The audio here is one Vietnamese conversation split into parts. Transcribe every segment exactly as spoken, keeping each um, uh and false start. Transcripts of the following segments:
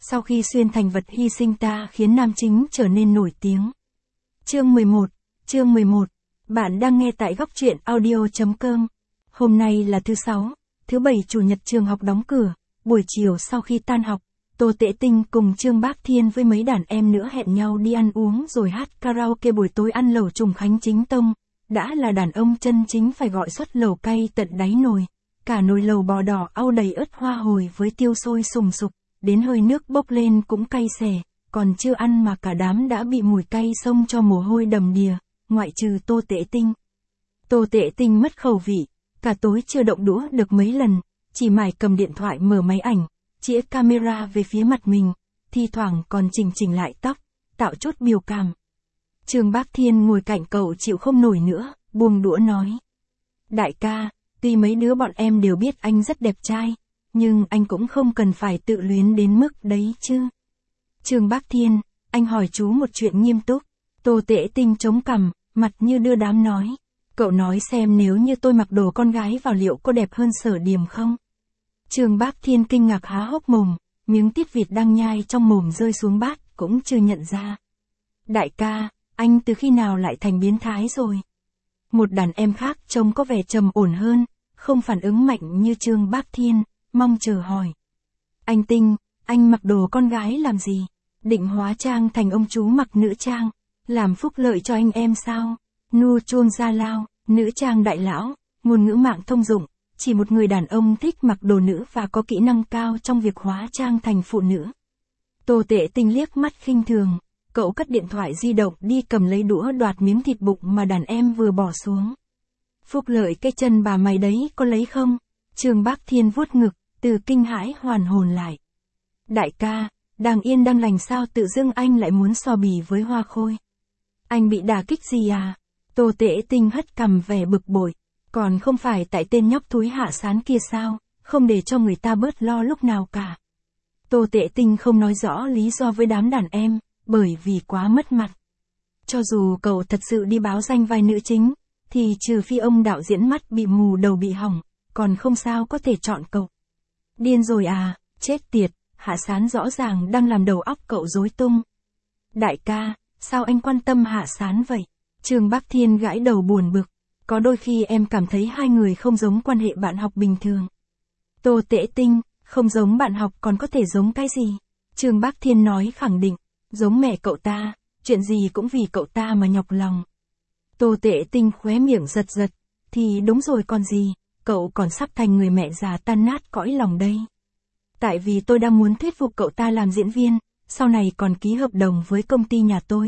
Sau khi xuyên thành vật hy sinh ta khiến nam chính trở nên nổi tiếng. Chương mười một, chương mười một. Bạn đang nghe tại góc truyện audio chấm com. Hôm nay là thứ sáu, thứ bảy chủ nhật trường học đóng cửa, buổi chiều sau khi tan học, Tô Tễ Tinh cùng Trương Bác Thiên với mấy đàn em nữa hẹn nhau đi ăn uống rồi hát karaoke buổi tối ăn lẩu Trùng Khánh chính tông. Đã là đàn ông chân chính phải gọi suất lẩu cay tận đáy nồi. Cả nồi lẩu bò đỏ au đầy ớt hoa hồi với tiêu sôi sùng sục, đến hơi nước bốc lên cũng cay xè, còn chưa ăn mà cả đám đã bị mùi cay xông cho mồ hôi đầm đìa, ngoại trừ Tô Tễ Tinh. Tô Tễ Tinh mất khẩu vị, cả tối chưa động đũa được mấy lần, chỉ mải cầm điện thoại mở máy ảnh, chĩa camera về phía mặt mình, thi thoảng còn chỉnh chỉnh lại tóc, tạo chút biểu cảm. Trương Bác Thiên ngồi cạnh cậu chịu không nổi nữa, buông đũa nói. Đại ca, tuy mấy đứa bọn em đều biết anh rất đẹp trai, nhưng anh cũng không cần phải tự luyến đến mức đấy chứ. Trương Bác Thiên, anh hỏi chú một chuyện nghiêm túc. Tô Tễ Tinh chống cằm, mặt như đưa đám nói. Cậu nói xem nếu như tôi mặc đồ con gái vào liệu có đẹp hơn Sở Điềm không? Trương Bác Thiên kinh ngạc há hốc mồm, miếng tiết vịt đang nhai trong mồm rơi xuống bát cũng chưa nhận ra. Đại ca, anh từ khi nào lại thành biến thái rồi? Một đàn em khác trông có vẻ trầm ổn hơn, không phản ứng mạnh như Trương Bác Thiên, mong chờ hỏi. Anh Tinh, anh mặc đồ con gái làm gì? Định hóa trang thành ông chú mặc nữ trang, làm phúc lợi cho anh em sao? Nu chôn gia lao, nữ trang đại lão, ngôn ngữ mạng thông dụng, chỉ một người đàn ông thích mặc đồ nữ và có kỹ năng cao trong việc hóa trang thành phụ nữ. Tô Tễ Tinh liếc mắt khinh thường, cậu cất điện thoại di động đi cầm lấy đũa đoạt miếng thịt bụng mà đàn em vừa bỏ xuống. Phúc lợi cái chân bà mày đấy có lấy không? Trương Bác Thiên vuốt ngực, từ kinh hãi hoàn hồn lại. Đại ca, đang yên đang lành sao tự dưng anh lại muốn so bì với Hoa Khôi? Anh bị đả kích gì à? Tô Tễ Tinh hất cằm vẻ bực bội, còn không phải tại tên nhóc thúi Hạ Sán kia sao, không để cho người ta bớt lo lúc nào cả. Tô Tễ Tinh không nói rõ lý do với đám đàn em, bởi vì quá mất mặt. Cho dù cậu thật sự đi báo danh vai nữ chính, thì trừ phi ông đạo diễn mắt bị mù đầu bị hỏng, còn không sao có thể chọn cậu. Điên rồi à, chết tiệt, Hạ Sán rõ ràng đang làm đầu óc cậu rối tung. Đại ca, sao anh quan tâm Hạ Sán vậy? Trương Bác Thiên gãi đầu buồn bực, có đôi khi em cảm thấy hai người không giống quan hệ bạn học bình thường. Tô Tễ Tinh, không giống bạn học còn có thể giống cái gì? Trương Bác Thiên nói khẳng định, giống mẹ cậu ta, chuyện gì cũng vì cậu ta mà nhọc lòng. Tô Tễ Tinh khóe miệng giật giật, thì đúng rồi còn gì, cậu còn sắp thành người mẹ già tan nát cõi lòng đây. Tại vì tôi đang muốn thuyết phục cậu ta làm diễn viên, sau này còn ký hợp đồng với công ty nhà tôi.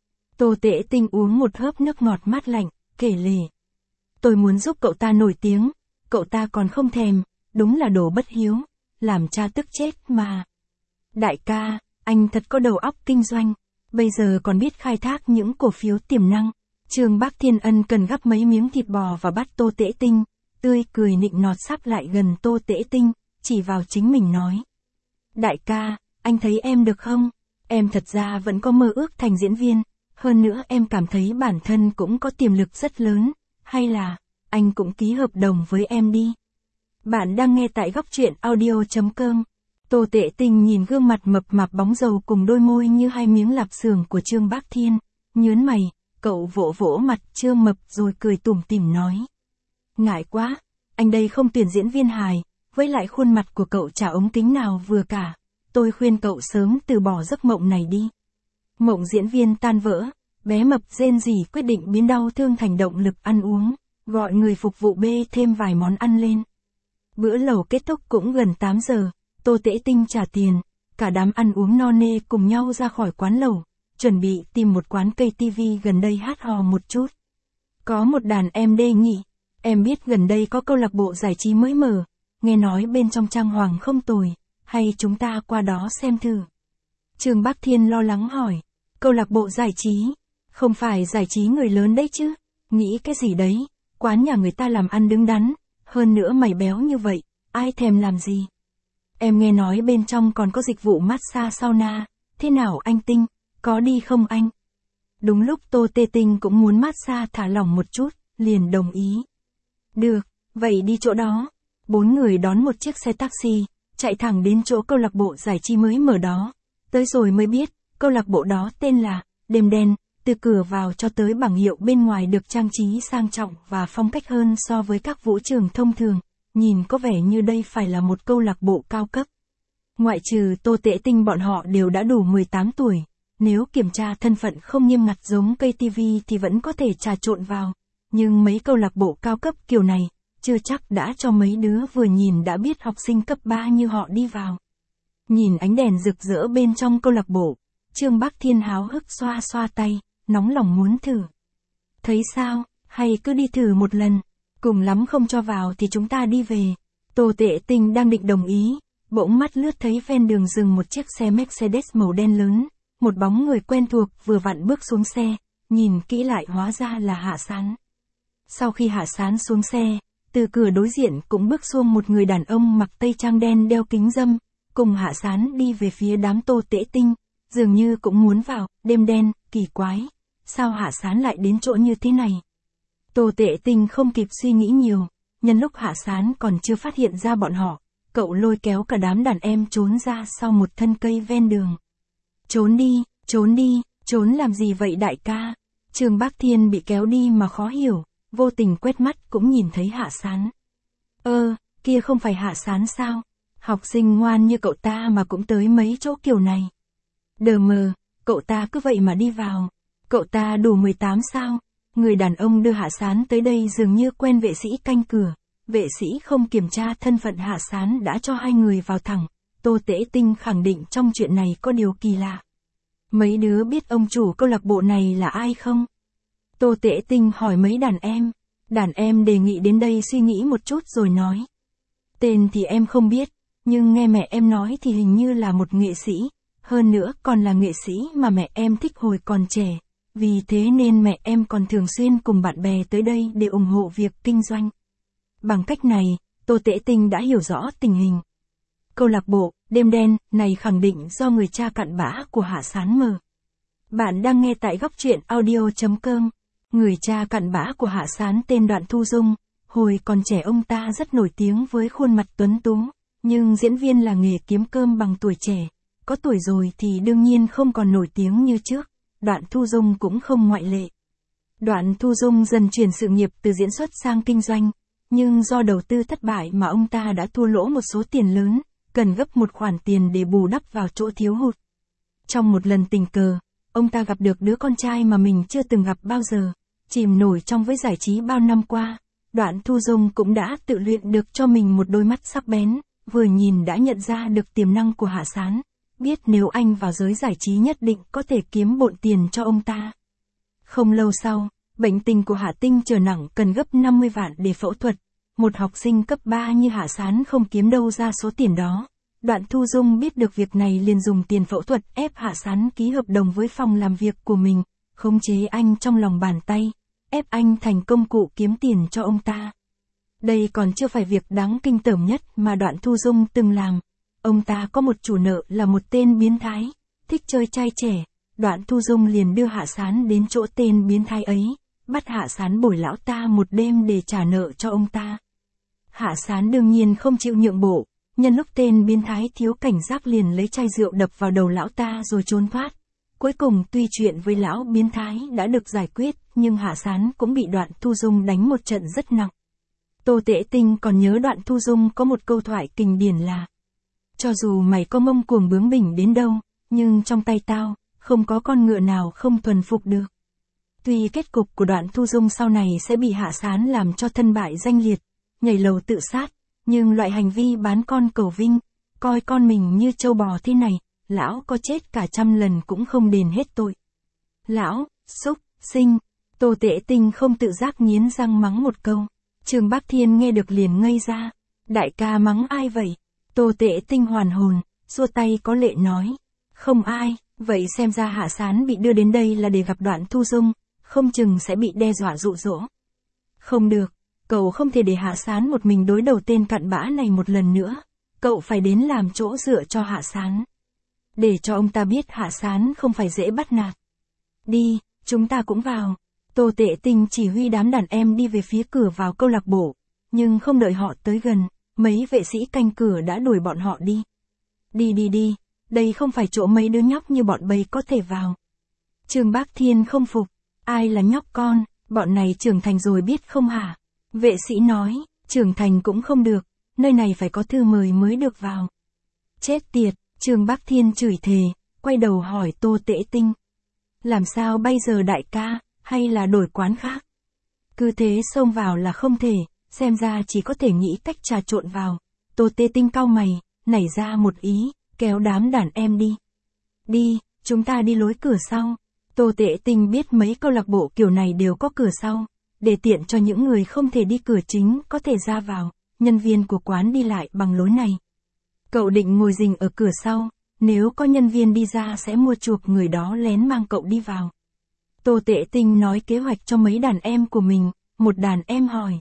Tô Tễ Tinh uống một hớp nước ngọt mát lạnh, kể lể. Tôi muốn giúp cậu ta nổi tiếng, cậu ta còn không thèm, đúng là đồ bất hiếu, làm cha tức chết mà. Đại ca, anh thật có đầu óc kinh doanh, bây giờ còn biết khai thác những cổ phiếu tiềm năng. Trương Bác Thiên ân cần gắp mấy miếng thịt bò và bắt Tô Tễ Tinh, tươi cười nịnh nọt sắp lại gần Tô Tễ Tinh, chỉ vào chính mình nói. Đại ca, anh thấy em được không? Em thật ra vẫn có mơ ước thành diễn viên, hơn nữa em cảm thấy bản thân cũng có tiềm lực rất lớn, hay là, anh cũng ký hợp đồng với em đi. Bạn đang nghe tại góc truyện audio chấm com. Tô Tễ Tinh nhìn gương mặt mập mạp bóng dầu cùng đôi môi như hai miếng lạp xưởng của Trương Bác Thiên, nhớn mày, cậu vỗ vỗ mặt Trương mập rồi cười tủm tỉm nói. Ngại quá, anh đây không tuyển diễn viên hài, với lại khuôn mặt của cậu chả ống kính nào vừa cả, tôi khuyên cậu sớm từ bỏ giấc mộng này đi. Mộng diễn viên tan vỡ, bé mập rên rỉ quyết định biến đau thương thành động lực ăn uống, gọi người phục vụ bê thêm vài món ăn lên. Bữa lẩu kết thúc cũng gần tám giờ, Tô Tễ Tinh trả tiền, cả đám ăn uống no nê cùng nhau ra khỏi quán lẩu, chuẩn bị tìm một quán cây tivi gần đây hát hò một chút. Có một đàn em đề nghị, em biết gần đây có câu lạc bộ giải trí mới mở, nghe nói bên trong trang hoàng không tồi, hay chúng ta qua đó xem thử. Trương Bác Thiên lo lắng hỏi, câu lạc bộ giải trí, không phải giải trí người lớn đấy chứ, nghĩ cái gì đấy, quán nhà người ta làm ăn đứng đắn, hơn nữa mày béo như vậy, ai thèm làm gì. Em nghe nói bên trong còn có dịch vụ massage sauna, thế nào anh Tinh, có đi không anh? Đúng lúc Tô Tê Tinh cũng muốn massage thả lỏng một chút, liền đồng ý. Được, vậy đi chỗ đó. Bốn người đón một chiếc xe taxi, chạy thẳng đến chỗ câu lạc bộ giải trí mới mở đó. Tới rồi mới biết, câu lạc bộ đó tên là Đêm Đen, từ cửa vào cho tới bảng hiệu bên ngoài được trang trí sang trọng và phong cách hơn so với các vũ trường thông thường, nhìn có vẻ như đây phải là một câu lạc bộ cao cấp. Ngoại trừ Tô Tễ Tinh bọn họ đều đã đủ mười tám tuổi, nếu kiểm tra thân phận không nghiêm ngặt giống ca tê vê thì vẫn có thể trà trộn vào, nhưng mấy câu lạc bộ cao cấp kiểu này, chưa chắc đã cho mấy đứa vừa nhìn đã biết học sinh cấp ba như họ đi vào. Nhìn ánh đèn rực rỡ bên trong câu lạc bộ, Trương Bác Thiên háo hức xoa xoa tay, nóng lòng muốn thử. Thấy sao, hay cứ đi thử một lần, cùng lắm không cho vào thì chúng ta đi về. Tô Tễ Tinh đang định đồng ý, bỗng mắt lướt thấy ven đường dừng một chiếc xe Mercedes màu đen lớn, một bóng người quen thuộc vừa vặn bước xuống xe, nhìn kỹ lại hóa ra là Hạ Sán. Sau khi Hạ Sán xuống xe, từ cửa đối diện cũng bước xuống một người đàn ông mặc tây trang đen đeo kính râm, cùng Hạ Sán đi về phía đám Tô Tễ Tinh, dường như cũng muốn vào. Đêm Đen, kỳ quái, sao Hạ Sán lại đến chỗ như thế này? Tô Tễ Tinh không kịp suy nghĩ nhiều, nhân lúc Hạ Sán còn chưa phát hiện ra bọn họ, cậu lôi kéo cả đám đàn em trốn ra sau một thân cây ven đường. Trốn đi, trốn đi, trốn làm gì vậy đại ca? Trương Bác Thiên bị kéo đi mà khó hiểu, vô tình quét mắt cũng nhìn thấy Hạ Sán. Ơ, kia không phải Hạ Sán sao? Học sinh ngoan như cậu ta mà cũng tới mấy chỗ kiểu này. Đờ mờ, cậu ta cứ vậy mà đi vào. Cậu ta đủ mười tám sao? Người đàn ông đưa Hạ Sán tới đây dường như quen vệ sĩ canh cửa. Vệ sĩ không kiểm tra thân phận Hạ Sán đã cho hai người vào thẳng. Tô Tễ Tinh khẳng định trong chuyện này có điều kỳ lạ. Mấy đứa biết ông chủ câu lạc bộ này là ai không? Tô Tễ Tinh hỏi mấy đàn em. Đàn em đề nghị đến đây suy nghĩ một chút rồi nói. Tên thì em không biết, nhưng nghe mẹ em nói thì hình như là một nghệ sĩ. Hơn nữa còn là nghệ sĩ mà mẹ em thích hồi còn trẻ. Vì thế nên mẹ em còn thường xuyên cùng bạn bè tới đây để ủng hộ việc kinh doanh. Bằng cách này, Tô Tễ Tinh đã hiểu rõ tình hình. Câu lạc bộ Đêm Đen này khẳng định do người cha cặn bã của Hạ Sán mở. Bạn đang nghe tại góc truyện audio chấm com. Người cha cặn bã của Hạ Sán tên Đoạn Thu Dung. Hồi còn trẻ ông ta rất nổi tiếng với khuôn mặt tuấn tú, nhưng diễn viên là nghề kiếm cơm bằng tuổi trẻ. Có tuổi rồi thì đương nhiên không còn nổi tiếng như trước. Đoạn Thu Dung cũng không ngoại lệ. Đoạn Thu Dung dần chuyển sự nghiệp từ diễn xuất sang kinh doanh, nhưng do đầu tư thất bại mà ông ta đã thua lỗ một số tiền lớn, cần gấp một khoản tiền để bù đắp vào chỗ thiếu hụt. Trong một lần tình cờ, ông ta gặp được đứa con trai mà mình chưa từng gặp bao giờ, chìm nổi trong với giải trí bao năm qua. Đoạn Thu Dung cũng đã tự luyện được cho mình một đôi mắt sắc bén, vừa nhìn đã nhận ra được tiềm năng của Hạ Sán, biết nếu anh vào giới giải trí nhất định có thể kiếm bộn tiền cho ông ta. Không lâu sau, bệnh tình của Hạ Tinh trở nặng cần gấp năm mươi vạn để phẫu thuật. Một học sinh cấp ba như Hạ Sán không kiếm đâu ra số tiền đó. Đoạn Thu Dung biết được việc này liền dùng tiền phẫu thuật ép Hạ Sán ký hợp đồng với phòng làm việc của mình, khống chế anh trong lòng bàn tay, ép anh thành công cụ kiếm tiền cho ông ta. Đây còn chưa phải việc đáng kinh tởm nhất mà Đoạn Thu Dung từng làm. Ông ta có một chủ nợ là một tên biến thái, thích chơi trai trẻ. Đoạn Thu Dung liền đưa Hạ Sán đến chỗ tên biến thái ấy, bắt Hạ Sán bồi lão ta một đêm để trả nợ cho ông ta. Hạ Sán đương nhiên không chịu nhượng bộ, nhân lúc tên biến thái thiếu cảnh giác liền lấy chai rượu đập vào đầu lão ta rồi trốn thoát. Cuối cùng tuy chuyện với lão biến thái đã được giải quyết, nhưng Hạ Sán cũng bị Đoạn Thu Dung đánh một trận rất nặng. Tô Tễ Tinh còn nhớ Đoạn Thu Dung có một câu thoại kinh điển là: cho dù mày có mông cuồng bướng bỉnh đến đâu, nhưng trong tay tao, không có con ngựa nào không thuần phục được. Tuy kết cục của Đoạn Thu Dung sau này sẽ bị Hạ Sán làm cho thân bại danh liệt, nhảy lầu tự sát, nhưng loại hành vi bán con cầu vinh, coi con mình như trâu bò thế này, lão có chết cả trăm lần cũng không đền hết tội. Lão, xúc, sinh. Tô Tễ Tinh không tự giác nghiến răng mắng một câu. Trương Bác Thiên nghe được liền ngây ra. Đại ca mắng ai vậy? Tô Tễ Tinh hoàn hồn, xua tay có lệ nói. Không ai, vậy xem ra Hạ Sán bị đưa đến đây là để gặp Đoạn Thu Dung, không chừng sẽ bị đe dọa dụ dỗ. Không được, cậu không thể để Hạ Sán một mình đối đầu tên cặn bã này một lần nữa. Cậu phải đến làm chỗ dựa cho Hạ Sán. Để cho ông ta biết Hạ Sán không phải dễ bắt nạt. Đi, chúng ta cũng vào. Tô Tễ Tinh chỉ huy đám đàn em đi về phía cửa vào câu lạc bộ, nhưng không đợi họ tới gần, mấy vệ sĩ canh cửa đã đuổi bọn họ đi. Đi đi đi, đây không phải chỗ mấy đứa nhóc như bọn bây có thể vào. Trương Bác Thiên không phục, ai là nhóc con, bọn này trưởng thành rồi biết không hả? Vệ sĩ nói, trưởng thành cũng không được, nơi này phải có thư mời mới được vào. Chết tiệt, Trương Bác Thiên chửi thề, quay đầu hỏi Tô Tễ Tinh. Làm sao bây giờ đại ca, hay là đổi quán khác? Cứ thế xông vào là không thể, xem ra chỉ có thể nghĩ cách trà trộn vào. Tô Tễ Tinh cau mày, nảy ra một ý, kéo đám đàn em đi. Đi, chúng ta đi lối cửa sau. Tô Tễ Tinh biết mấy câu lạc bộ kiểu này đều có cửa sau, để tiện cho những người không thể đi cửa chính có thể ra vào, nhân viên của quán đi lại bằng lối này. Cậu định ngồi rình ở cửa sau, nếu có nhân viên đi ra sẽ mua chuộc người đó lén mang cậu đi vào. Tô Tễ Tinh nói kế hoạch cho mấy đàn em của mình, một đàn em hỏi.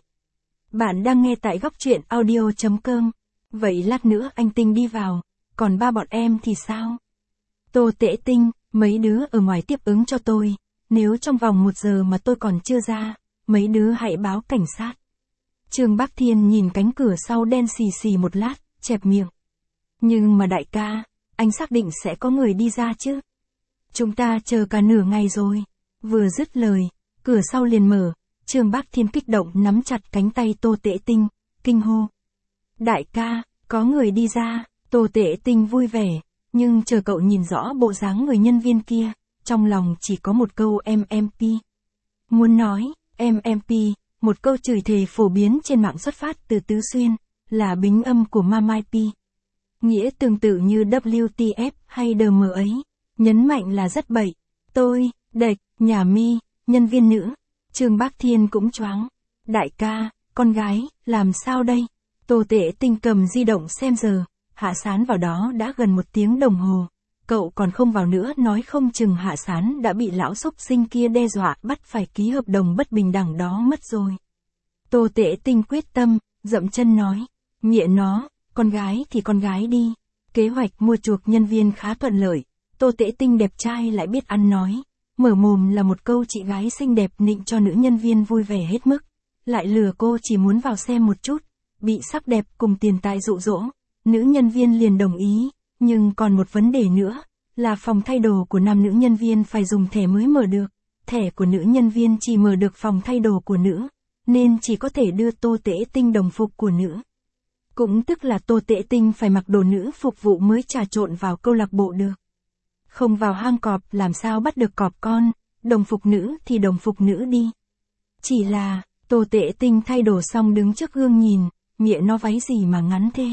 Bạn đang nghe tại góc truyện audio chấm com, vậy lát nữa anh Tinh đi vào, còn ba bọn em thì sao? Tô Tễ Tinh, mấy đứa ở ngoài tiếp ứng cho tôi, nếu trong vòng một giờ mà tôi còn chưa ra, mấy đứa hãy báo cảnh sát. Trương Bác Thiên nhìn cánh cửa sau đen xì xì một lát, chẹp miệng. Nhưng mà đại ca, anh xác định sẽ có người đi ra chứ? Chúng ta chờ cả nửa ngày rồi. Vừa dứt lời, cửa sau liền mở, Trương Bác Thiên kích động nắm chặt cánh tay Tô Tễ Tinh, kinh hô. Đại ca, có người đi ra, Tô Tễ Tinh vui vẻ, nhưng chờ cậu nhìn rõ bộ dáng người nhân viên kia, trong lòng chỉ có một câu em em pê. Muốn nói, em em pê, một câu chửi thề phổ biến trên mạng xuất phát từ Tứ Xuyên, là bính âm của Mamai P. Nghĩa tương tự như W T F hay đê em ấy, nhấn mạnh là rất bậy. Tôi, đệch, nhà mi, nhân viên nữ. Trương Bác Thiên cũng choáng. Đại ca, con gái, làm sao đây? Tô Tễ Tinh cầm di động xem giờ, Hạ Sán vào đó đã gần một tiếng đồng hồ. Cậu còn không vào nữa nói không chừng Hạ Sán đã bị lão xúc sinh kia đe dọa bắt phải ký hợp đồng bất bình đẳng đó mất rồi. Tô Tễ Tinh quyết tâm, dậm chân nói. Mẹ nó, con gái thì con gái đi. Kế hoạch mua chuộc nhân viên khá thuận lợi. Tô Tễ Tinh đẹp trai lại biết ăn nói. Mở mồm là một câu chị gái xinh đẹp nịnh cho nữ nhân viên vui vẻ hết mức. Lại lừa cô chỉ muốn vào xem một chút. Bị sắc đẹp cùng tiền tài dụ dỗ. Nữ nhân viên liền đồng ý. Nhưng còn một vấn đề nữa, là phòng thay đồ của nam nữ nhân viên phải dùng thẻ mới mở được. Thẻ của nữ nhân viên chỉ mở được phòng thay đồ của nữ, nên chỉ có thể đưa Tô Tễ Tinh đồng phục của nữ. Cũng tức là Tô Tễ Tinh phải mặc đồ nữ phục vụ mới trà trộn vào câu lạc bộ được. Không vào hang cọp làm sao bắt được cọp con, đồng phục nữ thì đồng phục nữ đi. Chỉ là, Tô Tễ Tinh thay đồ xong đứng trước gương nhìn, mẹ nó váy gì mà ngắn thế.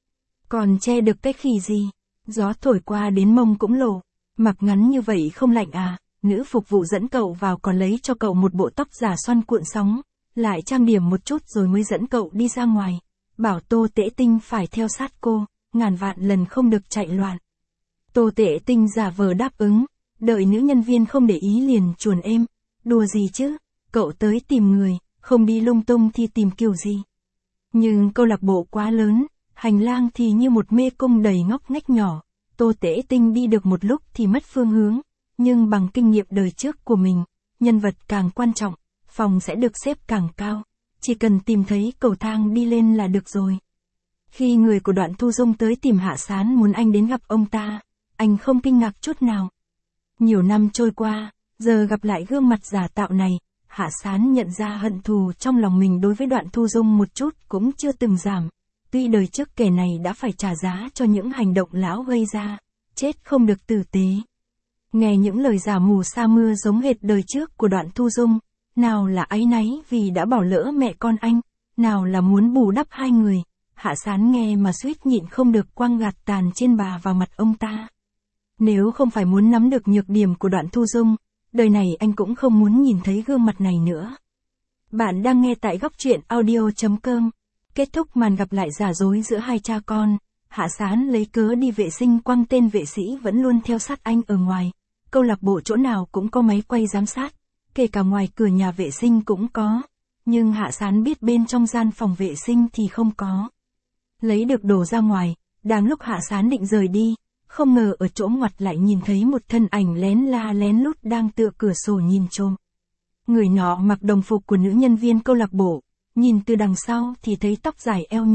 Còn che được cái khỉ gì, gió thổi qua đến mông cũng lộ, mặc ngắn như vậy không lạnh à, nữ phục vụ dẫn cậu vào còn lấy cho cậu một bộ tóc giả xoăn cuộn sóng, lại trang điểm một chút rồi mới dẫn cậu đi ra ngoài, bảo Tô Tễ Tinh phải theo sát cô, ngàn vạn lần không được chạy loạn. Tô Tễ Tinh giả vờ đáp ứng, đợi nữ nhân viên không để ý liền chuồn êm, đùa gì chứ, cậu tới tìm người, không đi lung tung thì tìm kiểu gì. Nhưng câu lạc bộ quá lớn, hành lang thì như một mê cung đầy ngóc ngách nhỏ, Tô Tễ Tinh đi được một lúc thì mất phương hướng, nhưng bằng kinh nghiệm đời trước của mình, nhân vật càng quan trọng, phòng sẽ được xếp càng cao, chỉ cần tìm thấy cầu thang đi lên là được rồi. Khi người của Đoạn Thu Dung tới tìm Hạ Sán muốn anh đến gặp ông ta, anh không kinh ngạc chút nào. Nhiều năm trôi qua, giờ gặp lại gương mặt giả tạo này, Hạ Sán nhận ra hận thù trong lòng mình đối với Đoạn Thu Dung một chút cũng chưa từng giảm. Tuy đời trước kẻ này đã phải trả giá cho những hành động lão gây ra, chết không được tử tế. Nghe những lời giả mù sa mưa giống hệt đời trước của Đoạn Thu Dung, nào là áy náy vì đã bỏ lỡ mẹ con anh, nào là muốn bù đắp hai người, Hạ Sán nghe mà suýt nhịn không được quăng gạt tàn trên bà vào mặt ông ta. Nếu không phải muốn nắm được nhược điểm của Đoạn Thu Dung, đời này anh cũng không muốn nhìn thấy gương mặt này nữa. Bạn đang nghe tại góc truyện audio chấm com. Kết thúc màn gặp lại giả dối giữa hai cha con, Hạ Sán lấy cớ đi vệ sinh quăng tên vệ sĩ vẫn luôn theo sát anh ở ngoài. Câu lạc bộ chỗ nào cũng có máy quay giám sát, kể cả ngoài cửa nhà vệ sinh cũng có. Nhưng Hạ Sán biết bên trong gian phòng vệ sinh thì không có. Lấy được đồ ra ngoài, đang lúc Hạ Sán định rời đi, không ngờ ở chỗ ngoặt lại nhìn thấy một thân ảnh lén la lén lút đang tựa cửa sổ nhìn trộm. Người nọ mặc đồng phục của nữ nhân viên câu lạc bộ. Nhìn từ đằng sau thì thấy tóc dài eo nhỏ,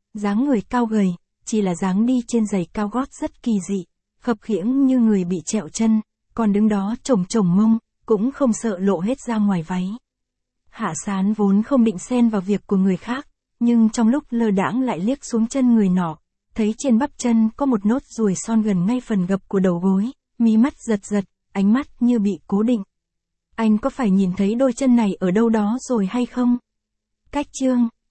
Dáng người cao gầy, chỉ là dáng đi trên giày cao gót rất kỳ dị, khập khiễng như người bị trẹo chân, còn đứng đó chổng chổng mông, cũng không sợ lộ hết ra ngoài váy. Hạ Sán vốn không định xen vào việc của người khác, nhưng trong lúc lơ đãng lại liếc xuống chân người nọ, thấy trên bắp chân có một nốt ruồi son gần ngay phần gập của đầu gối, mí mắt giật giật, ánh mắt như bị cố định. Anh có phải nhìn thấy đôi chân này ở đâu đó rồi hay không? Cách chương